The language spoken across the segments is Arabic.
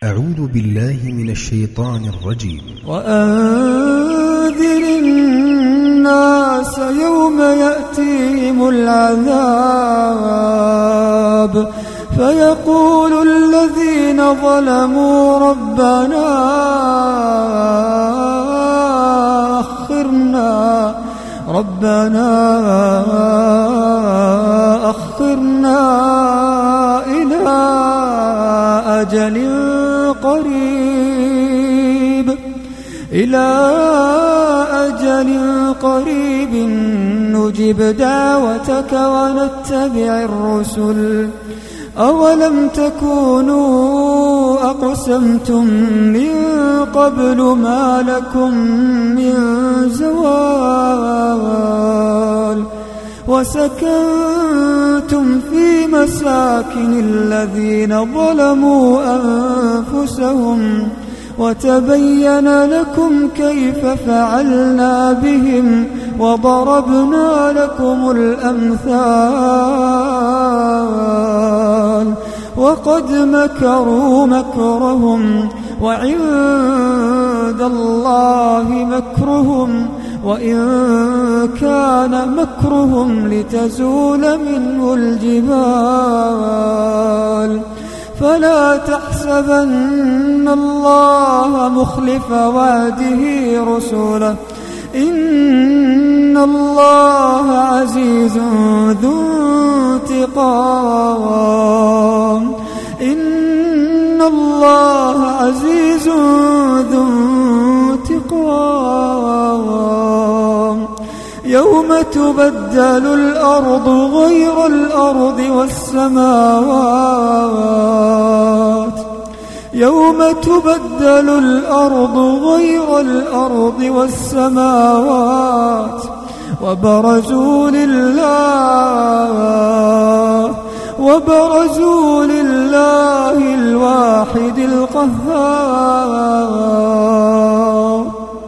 أعوذ بالله من الشيطان الرجيم. وأنذر الناس يوم يأتيهم العذاب فيقول الذين ظلموا ربنا أخرنا إلى أجل قريب نجب دعوتك ونتبع الرسل أولم تكونوا أقسمتم من قبل ما لكم من زوال وسكنتم في مساكن الذين ظلموا أنفسهم وتبين لكم كيف فعلنا بهم وضربنا لكم الأمثال وقد مكروا مكرهم وعند الله مكرهم وإن كان مكرهم لتزول منه الجبال فلا تحسبن الله مخلف وعده رسله إن الله عزيز ذو انتقام إن الله عزيز ذو انتقام يوم تبدل الأرض غير الأرض والسماوات يوم تبدل الأرض غير الأرض والسماوات وبرزوا لله الواحد القهار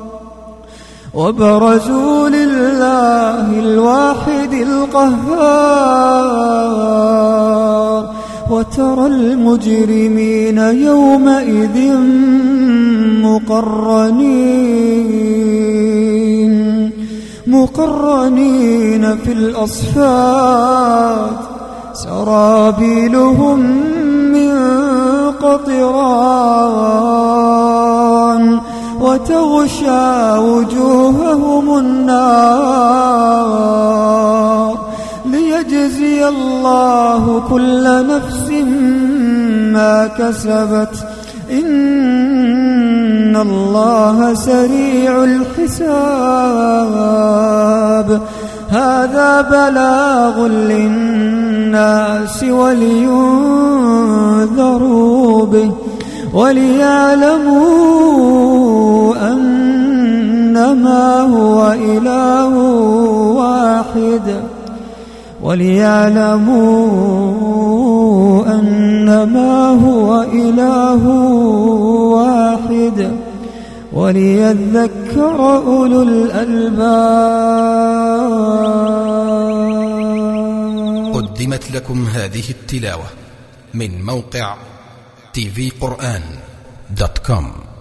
وترى المجرمين يومئذ مقرنين في الأصفاد سرابيلهم من قطران وتغشى وجوههم النار ليجزي الله كل نفس ما كسبت إن الله سريع الحساب هذا بلاغ للناس ولينذروا به وليعلموا أنما هو إله واحد وليذكر أولو الألباب. قدمت لكم هذه التلاوة من موقع tvquran.com.